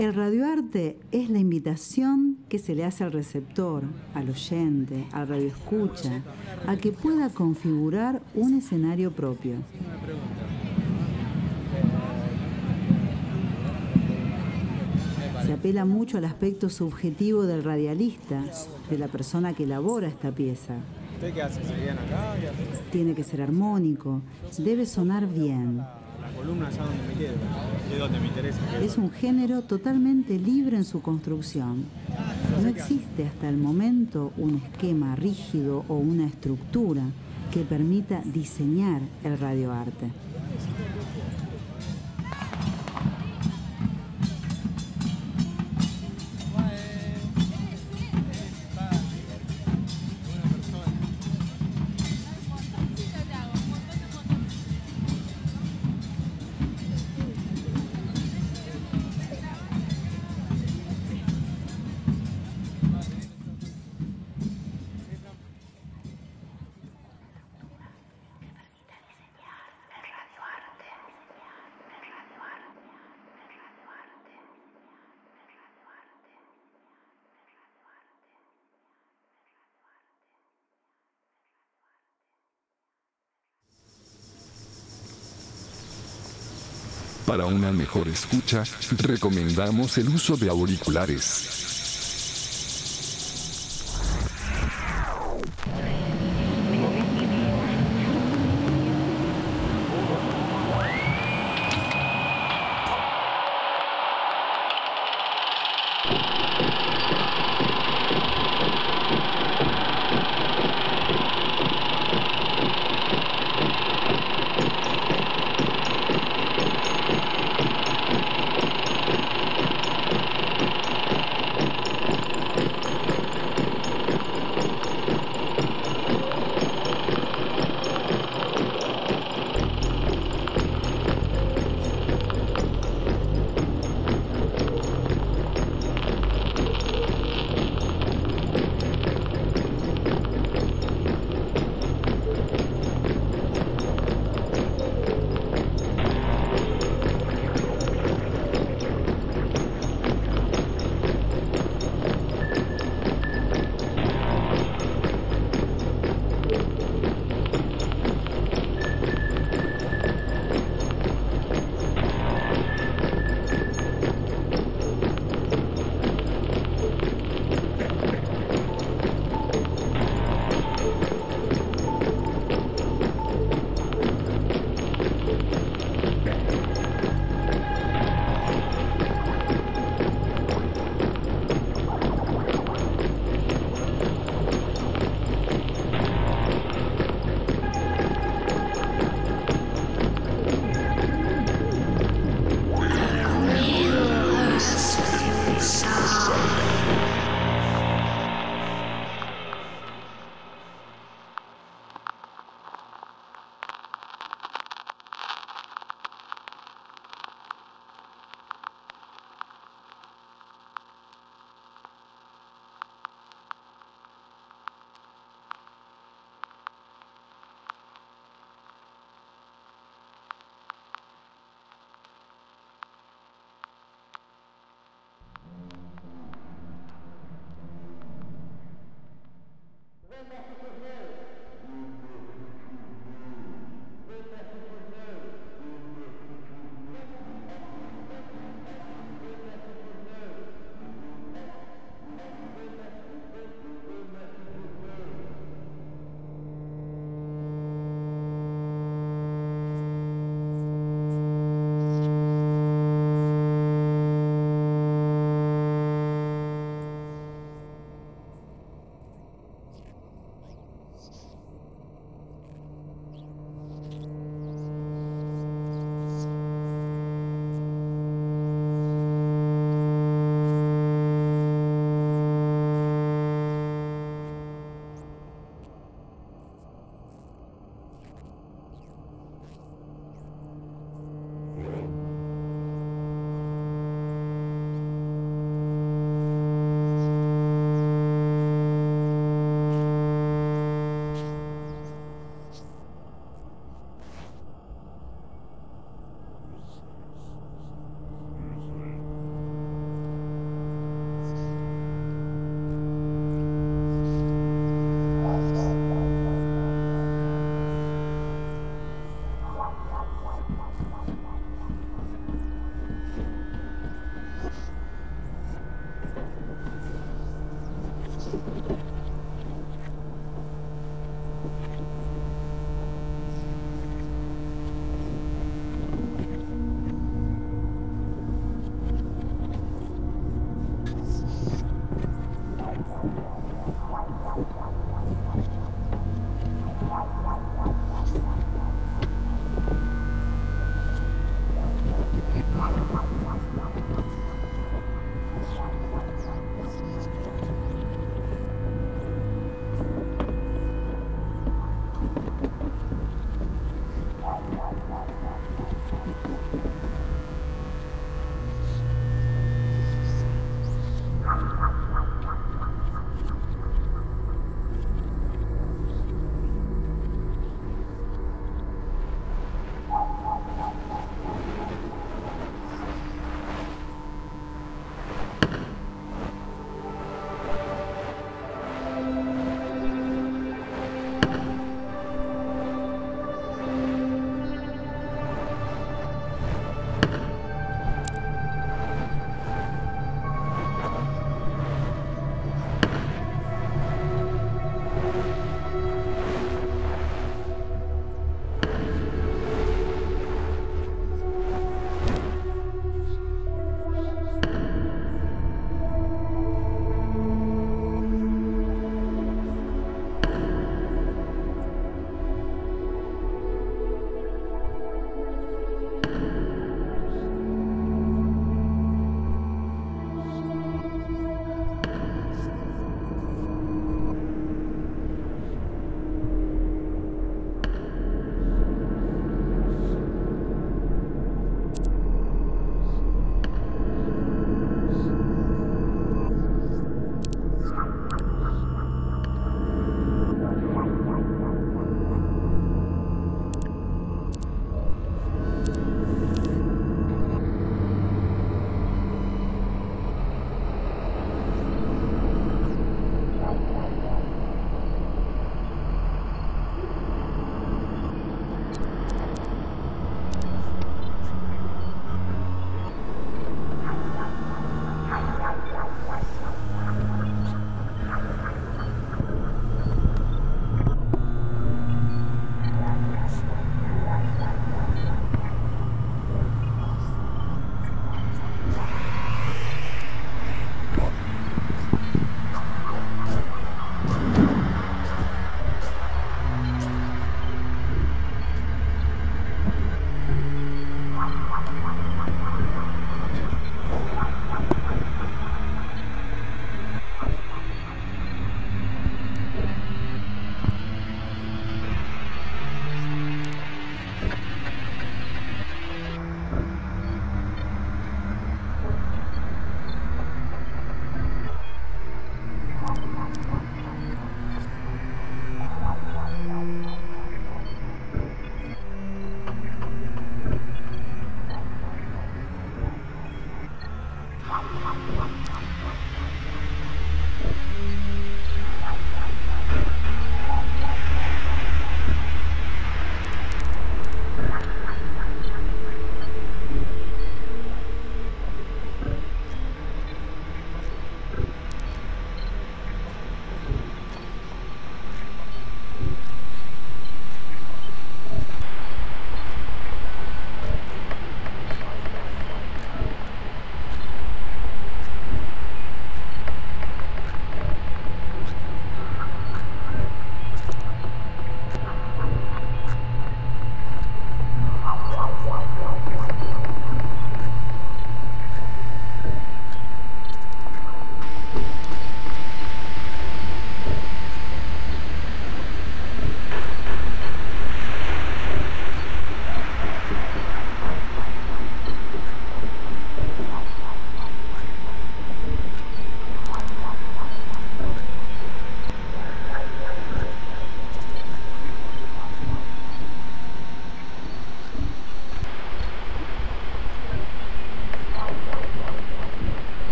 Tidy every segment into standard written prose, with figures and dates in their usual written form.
El radioarte es la invitación que se le hace al receptor, al oyente, al radioescucha, a que pueda configurar un escenario propio. Se apela mucho al aspecto subjetivo del radialista, de la persona que elabora esta pieza. ¿Usted qué hace? ¿Seguían acá? Tiene que ser armónico, debe sonar bien. La columna es a donde me quedo, es donde me interesa. Es un género totalmente libre en su construcción. No existe hasta el momento un esquema rígido o una estructura que permita diseñar el radioarte. Para una mejor escucha, recomendamos el uso de auriculares.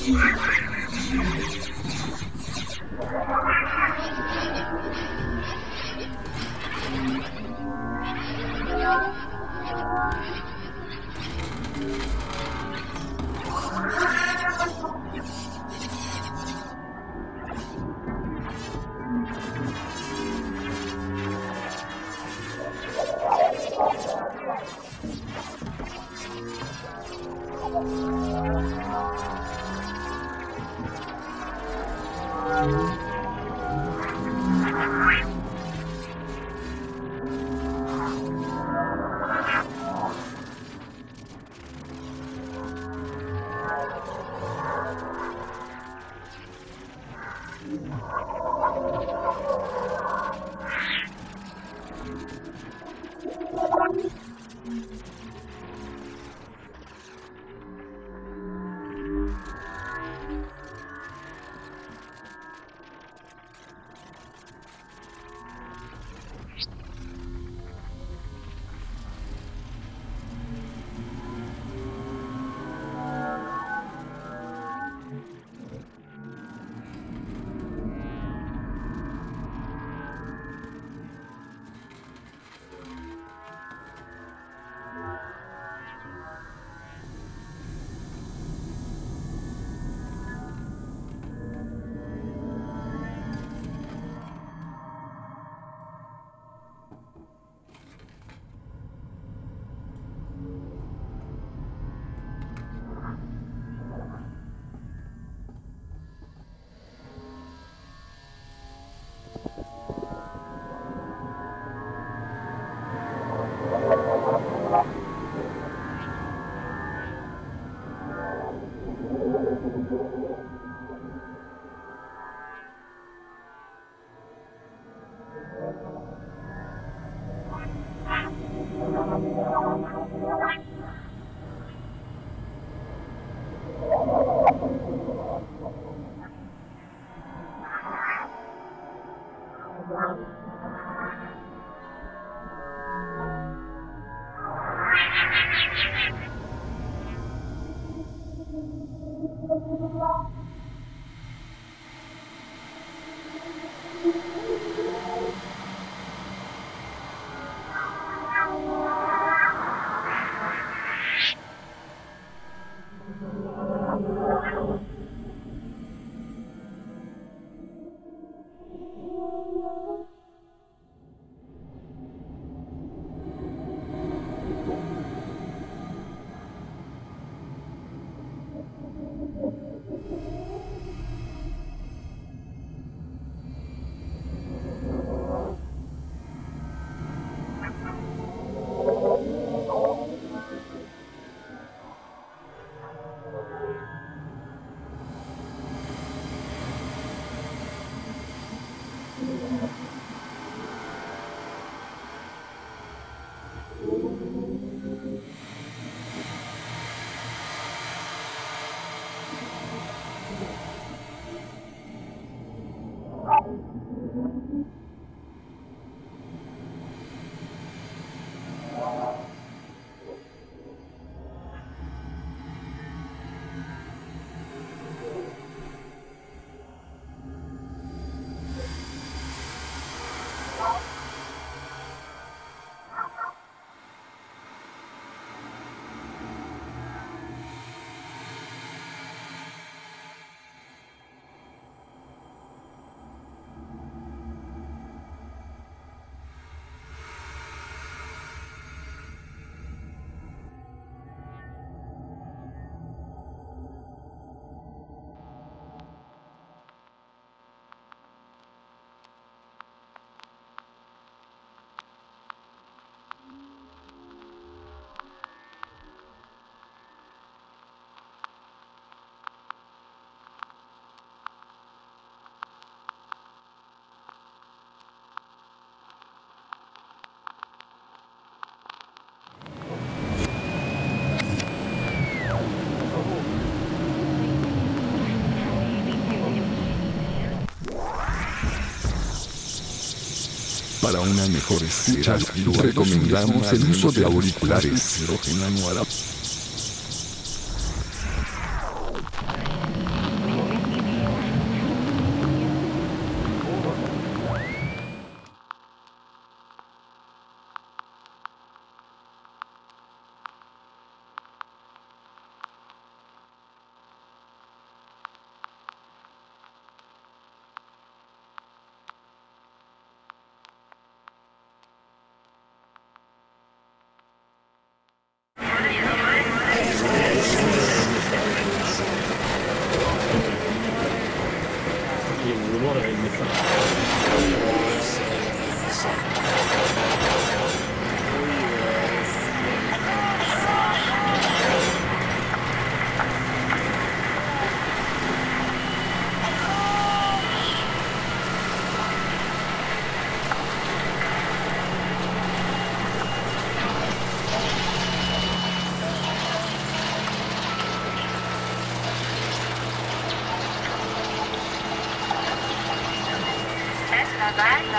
Para una mejor escucha, recomendamos el uso de auriculares.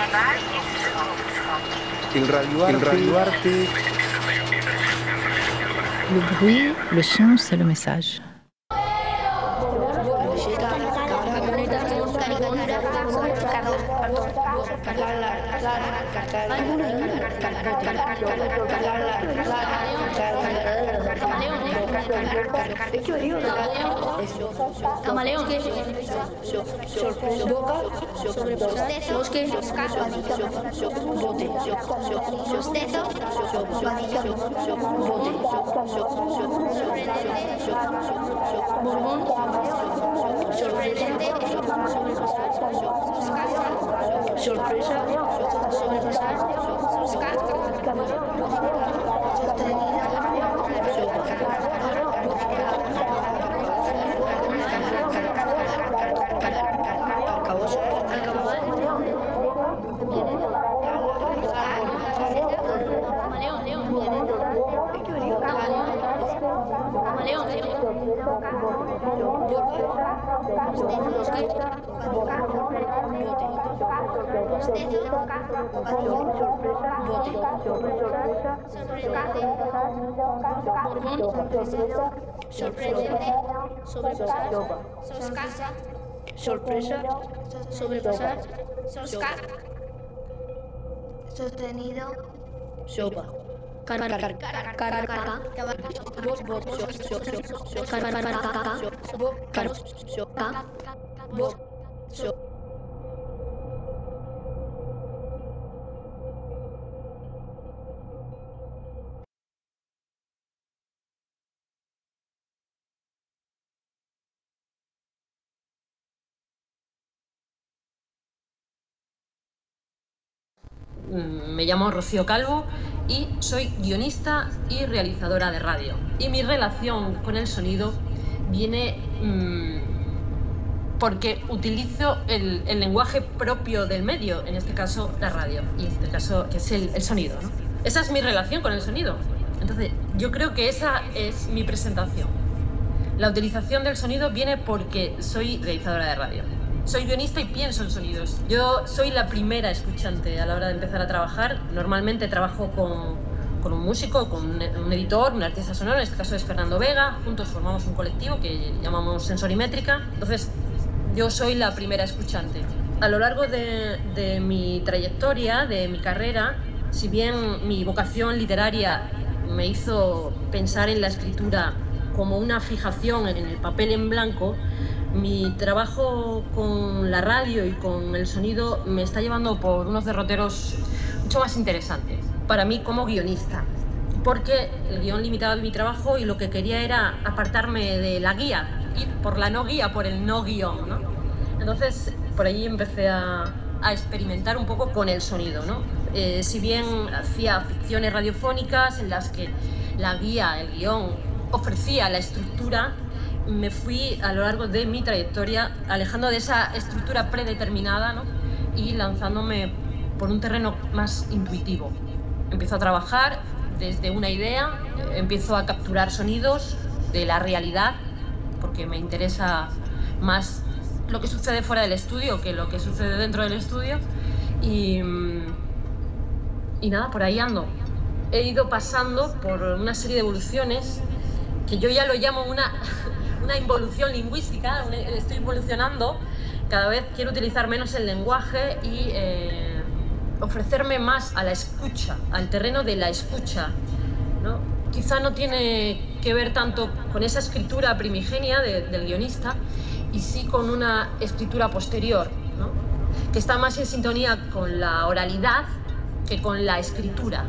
El radioarte. Le bruit, le son, c'est le message. Camaleón, boca, bosque, bote, bostezo, bote, borbón, sorprendente, sorpresa, sobrepasar, sorprendente, sobrepasar, sorpresa, sobrepasar, sostenido, sopa, Me llamo Rocío Calvo y soy guionista y realizadora de radio. Y mi relación con el sonido viene porque utilizo el lenguaje propio del medio, en este caso la radio, y en este caso que es el sonido, ¿no? Esa es mi relación con el sonido. Entonces, yo creo que esa es mi presentación. La utilización del sonido viene porque soy realizadora de radio. Soy guionista y pienso en sonidos. Yo soy la primera escuchante a la hora de empezar a trabajar. Normalmente trabajo con un músico, con un editor, un artista sonoro, en este caso es Fernando Vega. Juntos formamos un colectivo que llamamos Sensorimétrica. Entonces, yo soy la primera escuchante. A lo largo de mi trayectoria, de mi carrera, si bien mi vocación literaria me hizo pensar en la escritura como una fijación en el papel en blanco, mi trabajo con la radio y con el sonido me está llevando por unos derroteros mucho más interesantes para mí como guionista, porque el guión limitaba mi trabajo y lo que quería era apartarme de la guía, ir por la no guía, por el no guión, ¿no? Entonces por ahí empecé a experimentar un poco con el sonido, ¿no? Si bien hacía ficciones radiofónicas en las que la guía, el guión, ofrecía la estructura, me fui a lo largo de mi trayectoria alejando de esa estructura predeterminada, ¿no? Y lanzándome por un terreno más intuitivo. Empiezo a trabajar desde una idea, empiezo a capturar sonidos de la realidad, porque me interesa más lo que sucede fuera del estudio que lo que sucede dentro del estudio. Y nada, por ahí ando. He ido pasando por una serie de evoluciones que yo ya lo llamo una involución lingüística. Estoy evolucionando, cada vez quiero utilizar menos el lenguaje y ofrecerme más a la escucha, al terreno de la escucha, ¿no? Quizá no tiene que ver tanto con esa escritura primigenia del guionista, y sí con una escritura posterior, ¿no? Que está más en sintonía con la oralidad que con la escritura.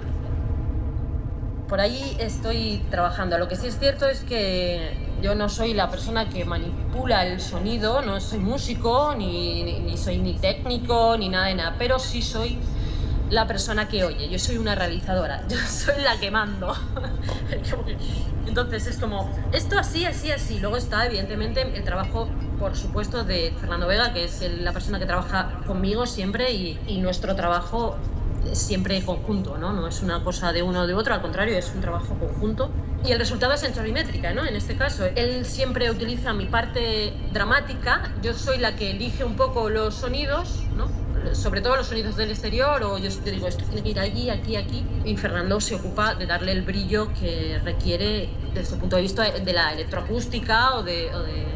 Por ahí estoy trabajando. Lo que sí es cierto es que yo no soy la persona que manipula el sonido, no soy músico, ni soy ni técnico, ni nada de nada, pero sí soy la persona que oye. Yo soy una realizadora, yo soy la que mando. Entonces es como, esto así, así, así. Luego está, evidentemente, el trabajo, por supuesto, de Fernando Vega, que es la persona que trabaja conmigo siempre, y nuestro trabajo es siempre conjunto, ¿no? No es una cosa de uno o de otro, al contrario, es un trabajo conjunto. Y el resultado es sensorimétrica, ¿no? En este caso, él siempre utiliza mi parte dramática, yo soy la que elige un poco los sonidos, ¿no? sobre todo los sonidos del exterior, o yo digo, esto tiene que ir allí, aquí, aquí, y Fernando se ocupa de darle el brillo que requiere desde el punto de vista de la electroacústica o de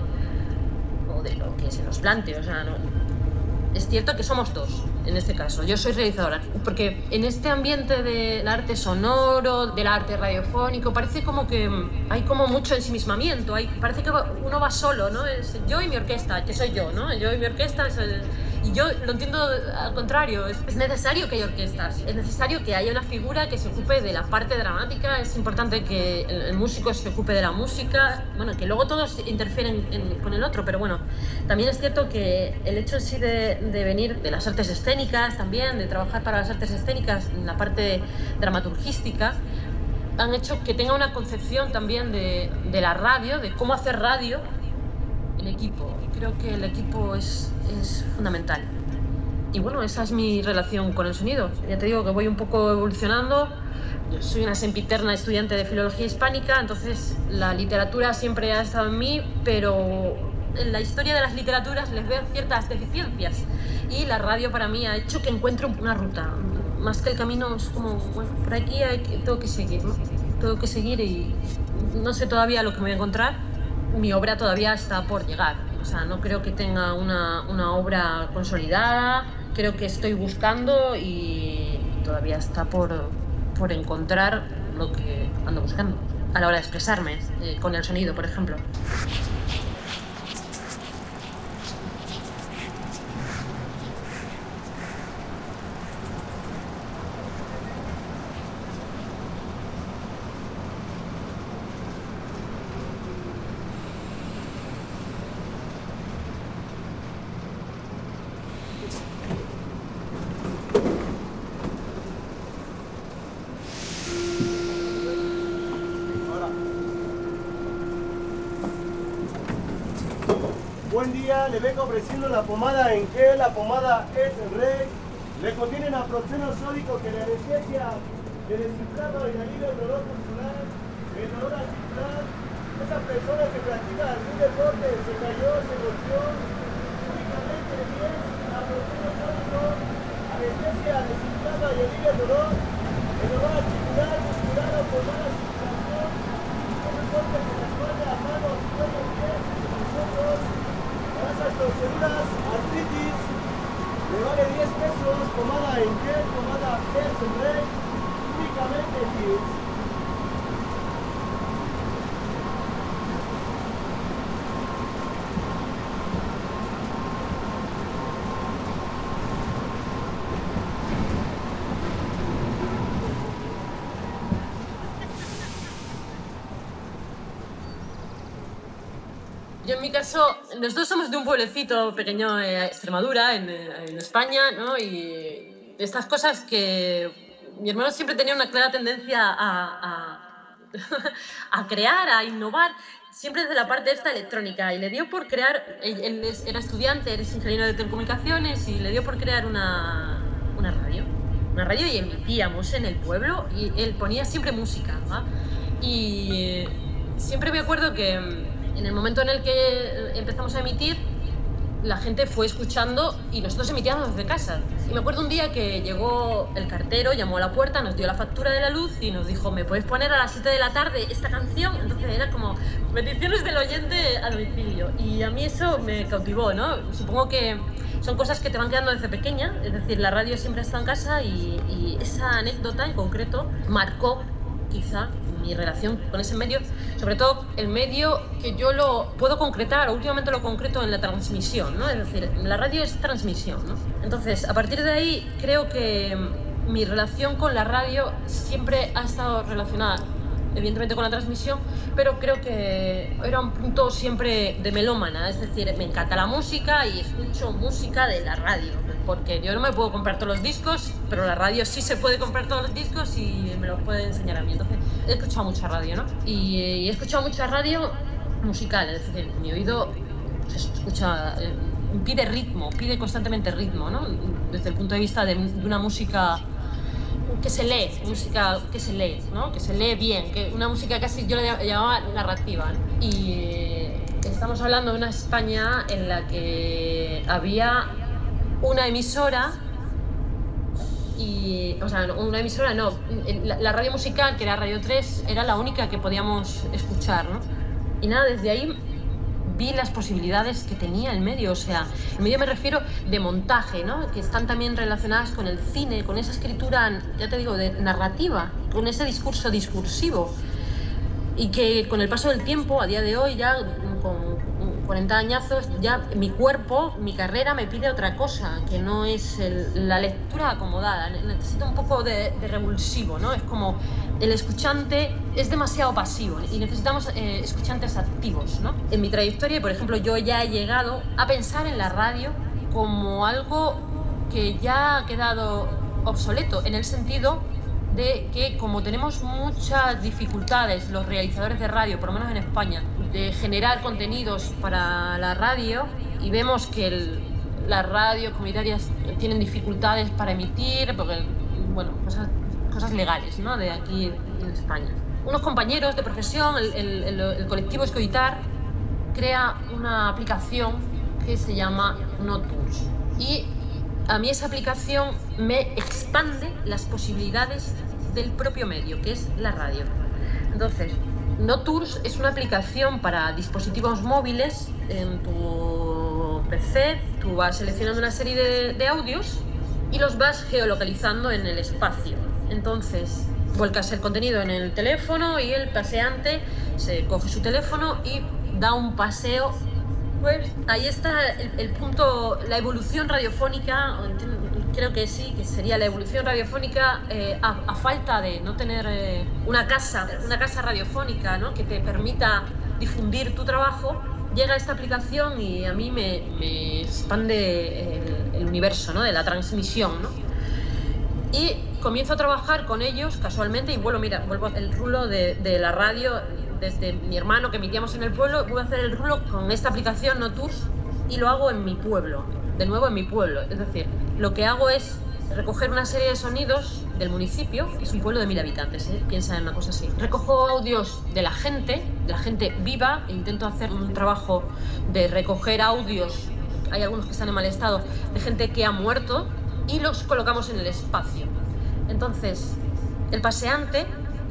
lo que se nos plantee. O sea, no, es cierto que somos dos en este caso. Yo soy realizadora, porque en este ambiente del arte sonoro, del arte radiofónico, parece como que hay como mucho ensimismamiento, parece que uno va solo, ¿no? Es yo y mi orquesta, que soy yo, ¿no? Yo y mi orquesta, y yo lo entiendo al contrario. Es necesario que haya orquestas, es necesario que haya una figura que se ocupe de la parte dramática, es importante que el músico se ocupe de la música, bueno, que luego todos interfieren con el otro, pero bueno, también es cierto que el hecho en sí de venir de las artes escénicas también, de trabajar para las artes escénicas en la parte dramaturgística, han hecho que tenga una concepción también de la radio, de cómo hacer radio en equipo. Creo que el equipo es fundamental. Y bueno, esa es mi relación con el sonido. Ya te digo que voy un poco evolucionando. Yo soy una sempiterna estudiante de filología hispánica, entonces la literatura siempre ha estado en mí, pero en la historia de las literaturas les veo ciertas deficiencias. Y la radio para mí ha hecho que encuentre una ruta. Más que el camino es como, bueno, por aquí tengo que seguir, ¿no? Tengo que seguir y no sé todavía lo que me voy a encontrar. Mi obra todavía está por llegar. O sea, no creo que tenga una obra consolidada. Creo que estoy buscando y todavía está por encontrar lo que ando buscando a la hora de expresarme con el sonido, por ejemplo. Buen día, le vengo ofreciendo la pomada en gel, la pomada es el rey. Le contiene naproxeno sódico que le anestesia el desinflado y alivia el dolor muscular, el dolor articular. Esa persona que practica algún deporte se cayó, se golpeó, únicamente le tiene naproxeno sódico, anestesia, desinflado y alivia el dolor articular, muscular o por mala circulación. No importa que la espalda, manos, cuello, pies, nosotros. Grasas torceduras, artritis, le vale 10 pesos, pomada en gel, pomada Health and Rey, únicamente Kids. Yo en mi caso, nosotros somos de un pueblecito pequeño, Extremadura, en España, ¿no? Y estas cosas que mi hermano siempre tenía una clara tendencia a crear, a innovar, siempre desde la parte esta electrónica, y le dio por crear, él era estudiante, es ingeniero de telecomunicaciones, y le dio por crear una radio, y emitíamos en el pueblo, y él ponía siempre música, ¿va? Y siempre me acuerdo que en el momento en el que empezamos a emitir, la gente fue escuchando y nosotros emitíamos desde casa. Y me acuerdo un día que llegó el cartero, llamó a la puerta, nos dio la factura de la luz y nos dijo: ¿me puedes poner a las 7 de la tarde esta canción? Entonces era como peticiones del oyente a domicilio. Y a mí eso me cautivó, ¿no? Supongo que son cosas que te van quedando desde pequeña. Es decir, la radio siempre está en casa y esa anécdota en concreto marcó quizá mi relación con ese medio, sobre todo el medio que yo lo puedo concretar, o últimamente lo concreto en la transmisión, ¿no? Es decir, la radio es transmisión, ¿no? Entonces, a partir de ahí, creo que mi relación con la radio siempre ha estado relacionada, evidentemente, con la transmisión, pero creo que era un punto siempre de melómana, es decir, me encanta la música y escucho música de la radio, porque yo no me puedo comprar todos los discos, pero la radio sí se puede comprar todos los discos y me los puede enseñar a mí. Entonces, he escuchado mucha radio, ¿no? Y he escuchado mucha radio musical, es decir, mi oído pues, escucha, pide ritmo, pide constantemente ritmo, ¿no? Desde el punto de vista de una música que se lee, ¿no? Que se lee bien, que una música casi yo la llamaba narrativa, ¿no? Y estamos hablando de una España en la que había una emisora y, o sea, una emisora no, la radio musical, que era Radio 3, era la única que podíamos escuchar, ¿no? Y nada, desde ahí vi las posibilidades que tenía el medio, o sea, el medio me refiero de montaje, ¿no? Que están también relacionadas con el cine, con esa escritura, ya te digo, de narrativa, con ese discurso discursivo, y que con el paso del tiempo, a día de hoy, ya con 40 añazos, ya mi cuerpo, mi carrera me pide otra cosa, que no es la lectura acomodada. Necesito un poco de revulsivo, ¿no? Es como el escuchante es demasiado pasivo y necesitamos escuchantes activos, ¿no? En mi trayectoria, por ejemplo, yo ya he llegado a pensar en la radio como algo que ya ha quedado obsoleto, en el sentido de que, como tenemos muchas dificultades los realizadores de radio, por lo menos en España, de generar contenidos para la radio, y vemos que las radios comunitarias tienen dificultades para emitir, porque, bueno, cosas legales, ¿no?, de aquí en España. Unos compañeros de profesión, el colectivo Escoitar, crea una aplicación que se llama NoTours. Y a mí esa aplicación me expande las posibilidades del propio medio, que es la radio. Entonces, NoTours es una aplicación para dispositivos móviles. En tu PC tú vas seleccionando una serie de audios y los vas geolocalizando en el espacio. Entonces, vuelcas el contenido en el teléfono y el paseante se coge su teléfono y da un paseo. Pues ahí está el punto, la evolución radiofónica. Creo que sí, que sería la evolución radiofónica, a falta de no tener una casa radiofónica, ¿no?, que te permita difundir tu trabajo. Llega esta aplicación y a mí me expande el universo, ¿no?, de la transmisión, ¿no? Y comienzo a trabajar con ellos casualmente y vuelvo el rulo de la radio. Desde mi hermano, que emitíamos en el pueblo, voy a hacer el rulo con esta aplicación NoTours y lo hago en mi pueblo, de nuevo en mi pueblo. Es decir, lo que hago es recoger una serie de sonidos del municipio, es un pueblo de 1000 habitantes, piensa en una cosa así. Recojo audios de la gente viva, e intento hacer un trabajo de recoger audios, hay algunos que están en mal estado, de gente que ha muerto, y los colocamos en el espacio. Entonces, el paseante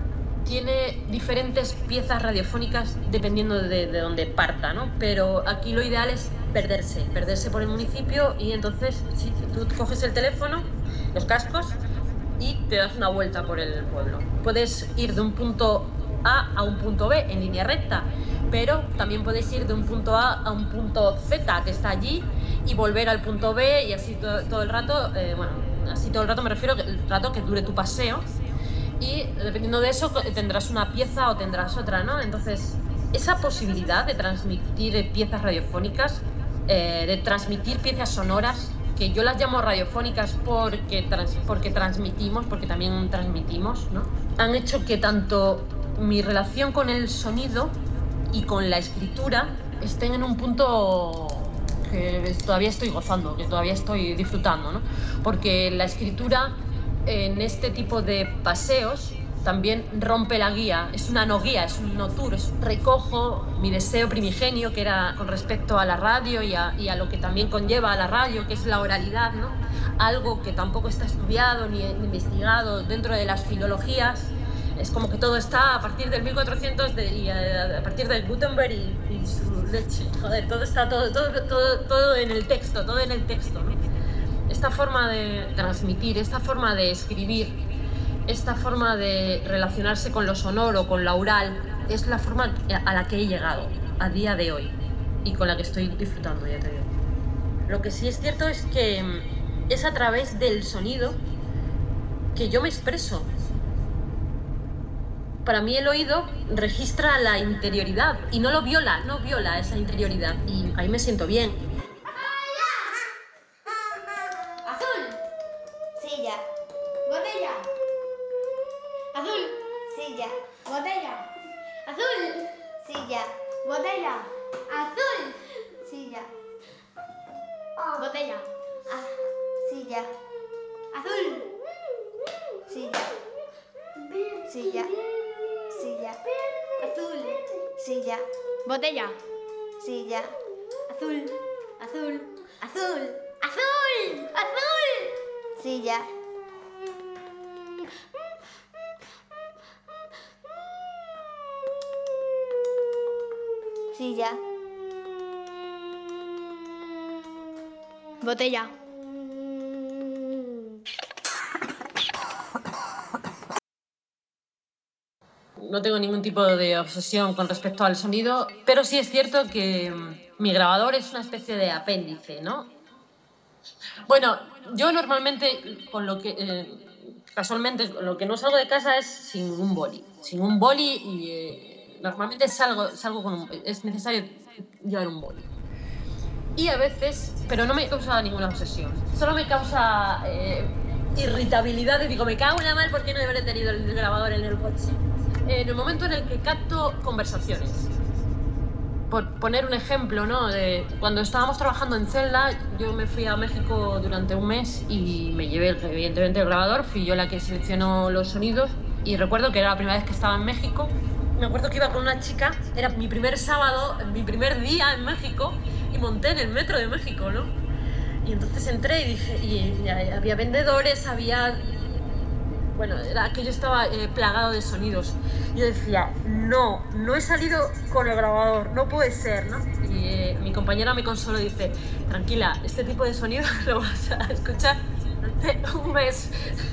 tiene diferentes piezas radiofónicas dependiendo de dónde parta, ¿no? Pero aquí lo ideal es perderse por el municipio, y entonces sí, tú coges el teléfono, los cascos, y te das una vuelta por el pueblo. Puedes ir de un punto A a un punto B en línea recta, pero también puedes ir de un punto A a un punto Z que está allí y volver al punto B, y así todo el rato, así todo el rato me refiero al rato que dure tu paseo. Y dependiendo de eso tendrás una pieza o tendrás otra, ¿no? Entonces, esa posibilidad de transmitir piezas radiofónicas, de transmitir piezas sonoras, que yo las llamo radiofónicas porque transmitimos, porque también transmitimos, ¿no?, han hecho que tanto mi relación con el sonido y con la escritura estén en un punto que todavía estoy gozando, que todavía estoy disfrutando, ¿no? Porque la escritura en este tipo de paseos también rompe la guía, es una no guía, es un no tour, recojo mi deseo primigenio, que era con respecto a la radio y a lo que también conlleva a la radio, que es la oralidad, ¿no? Algo que tampoco está estudiado ni investigado dentro de las filologías. Es como que todo está a partir del 1400 y a partir de Gutenberg y su leche. Joder, todo está todo en el texto, ¿no? Esta forma de transmitir, esta forma de escribir, esta forma de relacionarse con lo sonoro, con lo oral, es la forma a la que he llegado a día de hoy y con la que estoy disfrutando, ya te digo. Lo que sí es cierto es que es a través del sonido que yo me expreso. Para mí el oído registra la interioridad y no viola esa interioridad, y ahí me siento bien. Silla, botella. Azul, silla, botella. Azul, silla, botella. Azul, silla, botella. Silla, azul, silla, silla, silla, azul, silla, botella. Silla, azul, azul, azul, azul, azul. Silla, Silla. Botella. No tengo ningún tipo de obsesión con respecto al sonido, pero sí es cierto que mi grabador es una especie de apéndice, ¿no? Bueno, yo normalmente, casualmente, lo que no salgo de casa es sin un boli. Sin un boli y normalmente salgo con es necesario llevar un boli. Y a veces, pero no me causa ninguna obsesión, solo me causa irritabilidad y digo, me cago en la mal, ¿por qué no habré tenido el grabador en el coche? En el momento en el que capto conversaciones. Por poner un ejemplo, ¿no? Cuando estábamos trabajando en Zelda, yo me fui a México durante un mes y me llevé evidentemente el grabador, fui yo la que seleccionó los sonidos y recuerdo que era la primera vez que estaba en México. Me acuerdo que iba con una chica, era mi primer sábado, mi primer día en México y monté en el metro de México, ¿no? Y entonces entré y dije, y había vendedores, bueno, aquello estaba plagado de sonidos. Yo decía, no he salido con el grabador, no puede ser, ¿no? Y mi compañera me consoló y dice, tranquila, este tipo de sonidos lo vas a escuchar durante un mes.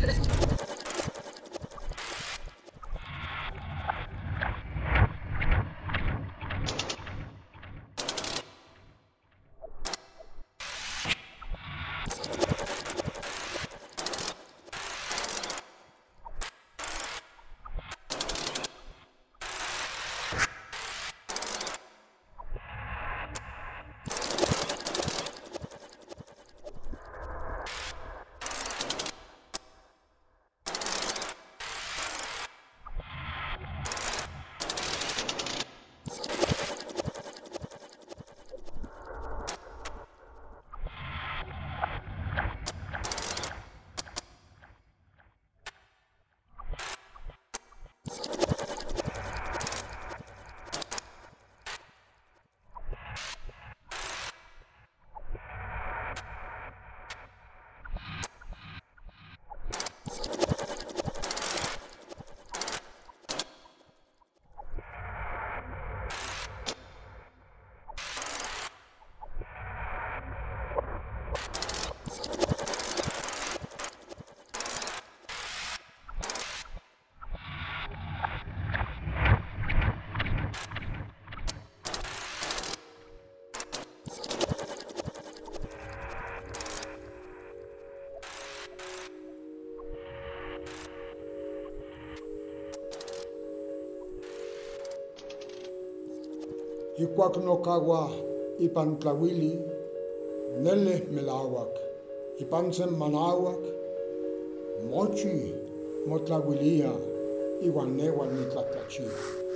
Ikuak no kawa ipan tlawili, nele melawak, ipansen manawak, mochi motlawilia, iwan newan nitlatlachia.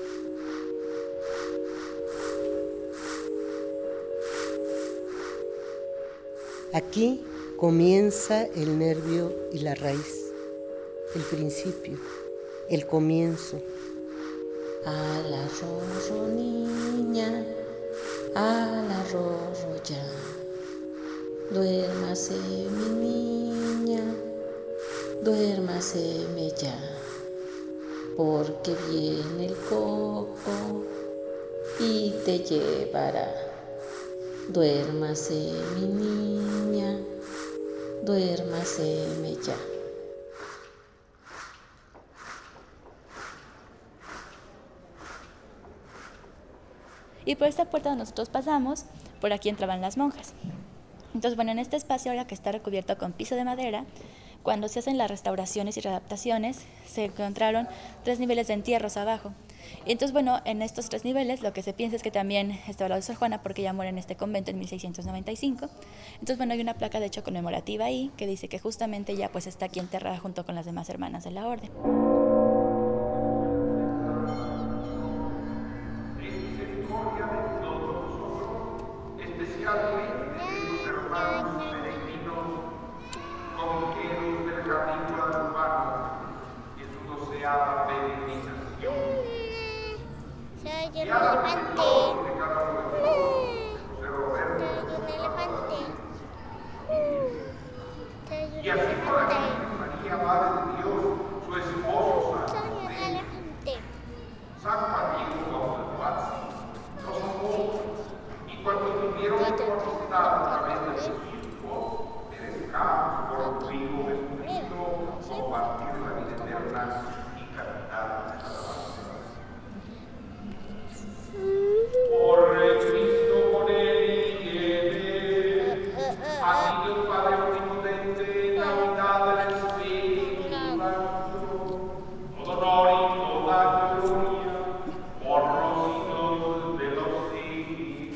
Aquí comienza el nervio y la raíz, el principio, el comienzo. Al arroyo niña, al arroyo ya, duérmase mi niña, duérmaseme ya, porque viene el coco y te llevará. Duérmase mi niña, duérmaseme ya. Y por esta puerta donde nosotros pasamos, por aquí entraban las monjas. Entonces, bueno, en este espacio ahora que está recubierto con piso de madera, cuando se hacen las restauraciones y readaptaciones, se encontraron 3 niveles de entierros abajo. Y entonces, bueno, en estos 3 niveles lo que se piensa es que también estaba la de Sor Juana, porque ella muere en este convento en 1695. Entonces, bueno, hay una placa de hecho conmemorativa ahí que dice que justamente ella pues está aquí enterrada junto con las demás hermanas de la orden. Y así con la Virgen María, Madre de Dios, su esposo San José, San Mateo Guadalupe, los apóstoles, quiero consultar a través del tiempo, merezcamos por vivo Jesucristo compartir la vida eterna y caminar a la por Cristo, con él y en él, a ti Dios Padre omnipotente, en la unidad del Espíritu Santo, todo honor y toda gloria, por los siglos de los siglos.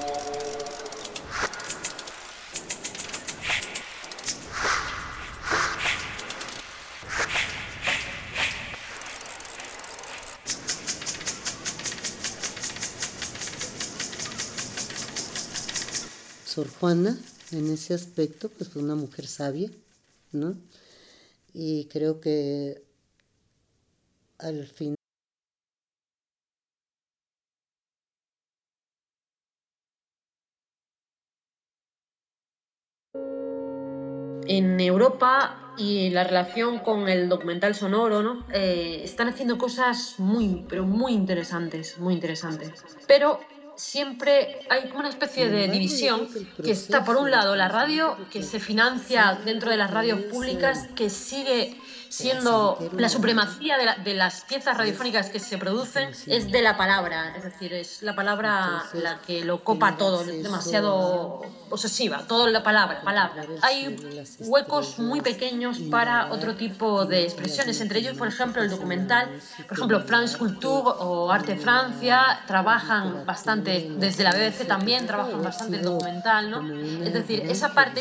Sor Juana, en ese aspecto, pues fue una mujer sabia, ¿no? Y creo que al fin en Europa y la relación con el documental sonoro, ¿no? Están haciendo cosas muy, pero muy interesantes, muy interesantes. Pero siempre hay como una especie de división que está, por un lado, la radio, que se financia dentro de las radios públicas, que sigue siendo la supremacía de las piezas radiofónicas que se producen, es de la palabra, es decir, es la palabra la que lo copa todo, es demasiado obsesiva, todo la palabra. Hay huecos muy pequeños para otro tipo de expresiones, entre ellos, por ejemplo, el documental, por ejemplo, France Culture o Arte Francia trabajan bastante, desde la BBC también trabajan bastante el documental, ¿no? Es decir, esa parte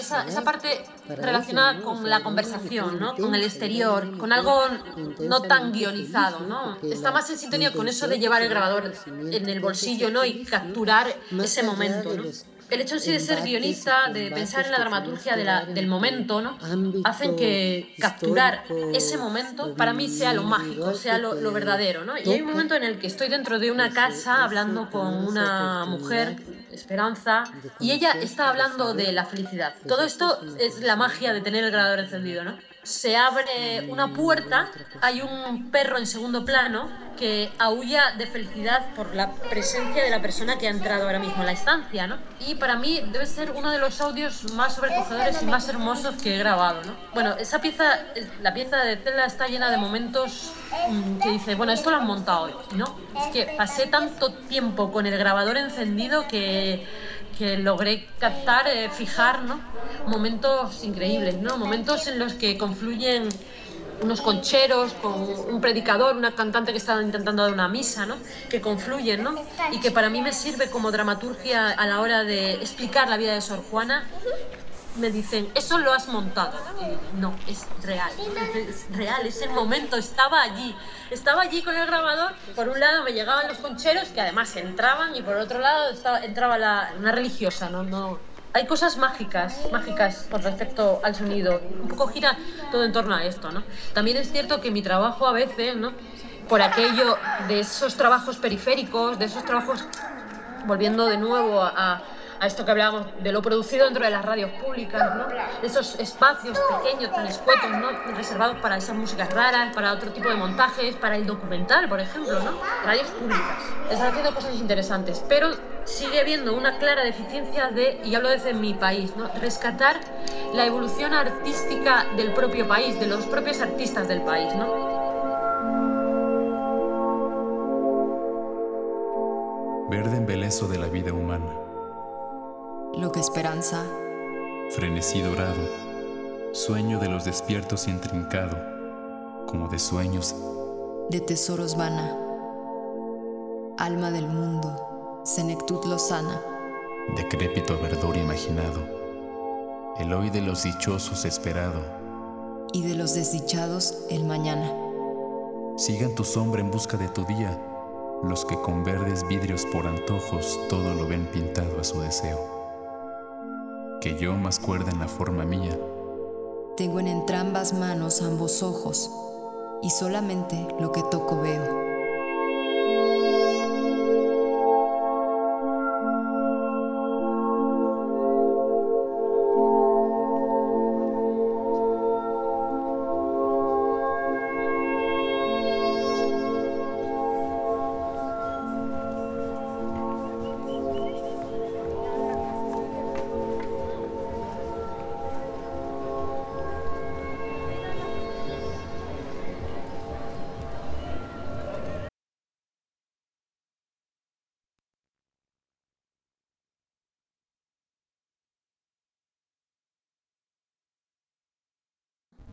relacionada con la conversación, ¿no? Con el exterior, con algo no tan guionizado, ¿no? Está más en sintonía con eso de llevar el grabador en el bolsillo, ¿no? Y capturar ese momento, ¿no? El hecho en sí de ser guionista, de pensar en la dramaturgia del momento, ¿no? Hacen que capturar ese momento para mí sea lo mágico, sea lo verdadero, ¿no? Y hay un momento en el que estoy dentro de una casa hablando con una mujer, Esperanza, y ella está hablando de la felicidad. Todo esto es la magia de tener el grabador encendido, ¿no? Se abre una puerta, hay un perro en segundo plano que aúlla de felicidad por la presencia de la persona que ha entrado ahora mismo en la estancia, ¿no? Y para mí debe ser uno de los audios más sobrecogedores y más hermosos que he grabado, ¿no? Bueno, esa pieza, la pieza de Zelda está llena de momentos que dice, bueno, esto lo han montado hoy, ¿no? Es que pasé tanto tiempo con el grabador encendido que logré captar, fijar, ¿no? Momentos increíbles, ¿no? Momentos en los que confluyen unos concheros con un predicador, una cantante que está intentando dar una misa, ¿no? Que confluyen, ¿no? Y que para mí me sirve como dramaturgia a la hora de explicar la vida de Sor Juana. Me dicen, eso lo has montado. Y no, es real, es el momento, estaba allí con el grabador. Por un lado me llegaban los concheros, que además entraban, y por otro lado entraba una religiosa, ¿no? Hay cosas mágicas con respecto al sonido. Un poco gira todo en torno a esto, ¿no? También es cierto que mi trabajo a veces, ¿no? Por aquello de esos trabajos periféricos, de esos trabajos, volviendo de nuevo a esto que hablábamos de lo producido dentro de las radios públicas, ¿no? Esos espacios pequeños, tan escuetos, ¿no? Reservados para esas músicas raras, para otro tipo de montajes, para el documental, por ejemplo, ¿no? Radios públicas. Están haciendo cosas interesantes, pero sigue habiendo una clara deficiencia y hablo desde mi país, ¿no? Rescatar la evolución artística del propio país, de los propios artistas del país, ¿no? Verde embeleso de la vida humana. Lo que esperanza. Frenesí dorado. Sueño de los despiertos intrincado, como de sueños. De tesoros vana. Alma del mundo. Senectud lozana. Decrépito verdor imaginado. El hoy de los dichosos esperado. Y de los desdichados el mañana. Sigan tu sombra en busca de tu día. Los que con verdes vidrios por antojos todo lo ven pintado a su deseo. Que yo más cuerda en la forma mía. Tengo en entrambas manos ambos ojos, y solamente lo que toco veo.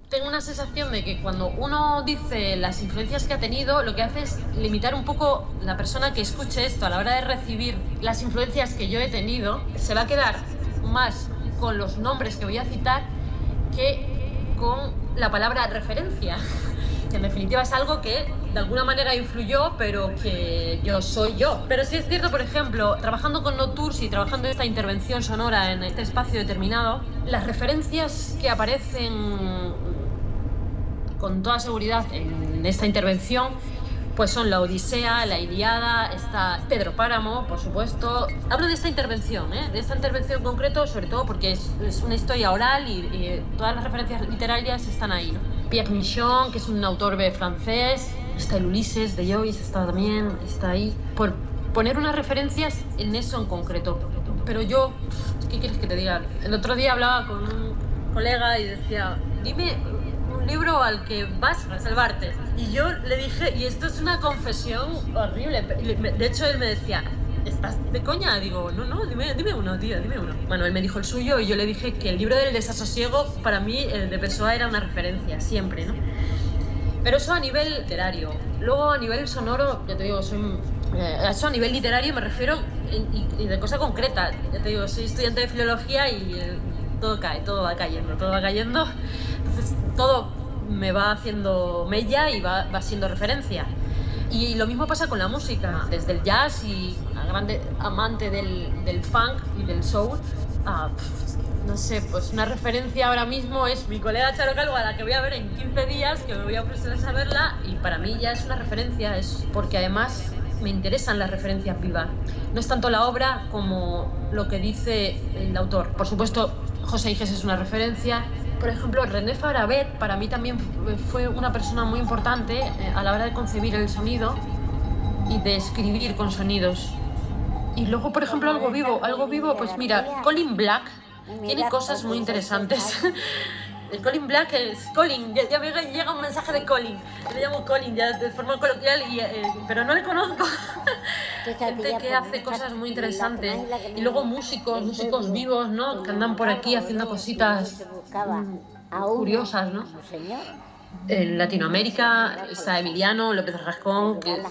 tengo una sensación de que cuando uno dice las influencias que ha tenido, lo que hace es limitar un poco la persona que escuche esto a la hora de recibir las influencias que yo he tenido. Se va a quedar más con los nombres que voy a citar que con la palabra referencia, que en definitiva es algo que de alguna manera influyó, pero que yo soy yo. Pero sí es cierto, por ejemplo, trabajando con No Tours y trabajando esta intervención sonora en este espacio determinado, las referencias que aparecen con toda seguridad en esta intervención pues son la Odisea, la Ilíada, está Pedro Páramo, por supuesto. Hablo de esta intervención, de esta intervención en concreto, sobre todo porque es una historia oral y todas las referencias literarias están ahí, ¿no? Pierre Michon, que es un autor francés, está el Ulises de Joyce, está ahí, por poner unas referencias en eso en concreto. Pero yo, ¿qué quieres que te diga? El otro día hablaba con un colega y decía, dime un libro al que vas a salvarte. Y yo le dije, y esto es una confesión horrible, de hecho él me decía, ¿estás de coña? Digo, no, dime uno, tío, dime uno. Bueno, él me dijo el suyo y yo le dije que el libro del desasosiego, para mí, el de Pessoa era una referencia, siempre, ¿no? Pero eso a nivel literario. Luego a nivel sonoro, ya te digo, eso a nivel literario me refiero y de cosa concreta. Ya te digo, soy estudiante de filología y todo va cayendo. Entonces todo me va haciendo mella y va siendo referencia. Y lo mismo pasa con la música, desde el jazz y a grande amante del funk y del soul, no sé, pues una referencia ahora mismo es mi colega Charo Calvo, a la que voy a ver en 15 días, que me voy a ofrecer a verla, y para mí ya es una referencia, es porque además me interesan las referencias vivas. No es tanto la obra como lo que dice el autor. Por supuesto, José Iges es una referencia. Por ejemplo, René Farabet para mí también fue una persona muy importante a la hora de concebir el sonido y de escribir con sonidos. Y luego, por ejemplo, algo vivo, pues mira, Colin Black tiene cosas muy interesantes. El Colin Black es Colin, ya me llega un mensaje de Colin, le llamo Colin ya de forma coloquial, pero no le conozco. Gente que hace cosas muy interesantes. Y luego músicos vivos, ¿no? Que andan por aquí haciendo cositas curiosas, ¿no? En Latinoamérica está Emiliano López Rascón, que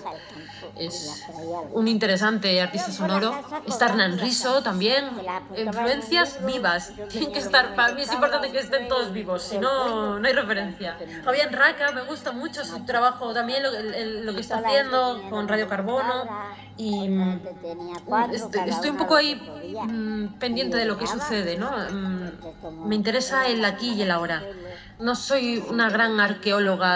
es un interesante artista sonoro. Está Hernán Riso también. Influencias vivas. Tienen que estar, para mí es importante que estén todos vivos, si no, no hay referencia. Fabián Raca, me gusta mucho su trabajo también, lo que está haciendo con Radio Carbono. Y estoy un poco ahí pendiente de lo que sucede, ¿no? Me interesa el aquí y el ahora. No soy una gran arqueóloga,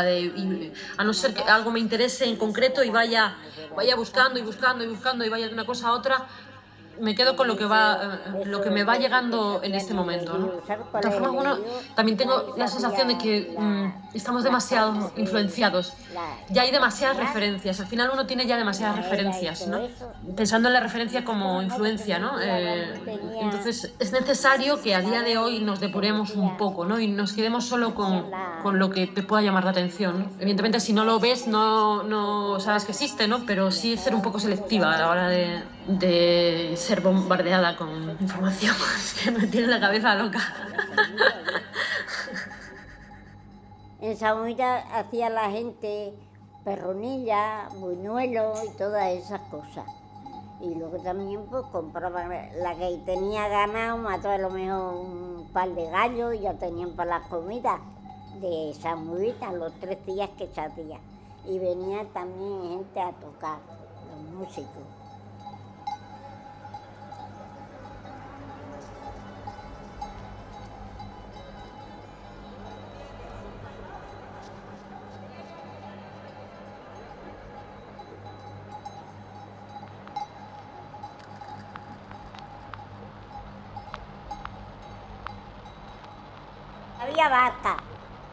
a no ser que algo me interese en concreto y vaya buscando y vaya de una cosa a otra. Me quedo con lo que me va llegando en este momento, ¿no? De todas formas, también tengo la sensación de que estamos demasiado influenciados. Ya hay demasiadas referencias. Al final uno tiene ya demasiadas referencias, ¿no? Pensando en la referencia como influencia, ¿no? Entonces es necesario que a día de hoy nos depuremos un poco, ¿no? Y nos quedemos solo con lo que te pueda llamar la atención, ¿no? Evidentemente, si no lo ves, no sabes que existe, ¿no? Pero sí ser un poco selectiva a la hora de ser bombardeada con información. Es que me tiene la cabeza loca. En Zamorita hacía la gente perronilla, buñuelos y todas esas cosas. Y luego también pues compraban, la que tenía ganado mató a lo mejor un par de gallos y ya tenían para las comidas de Zamorita los 3 días que se hacía. Y venía también gente a tocar, los músicos. Había vaca,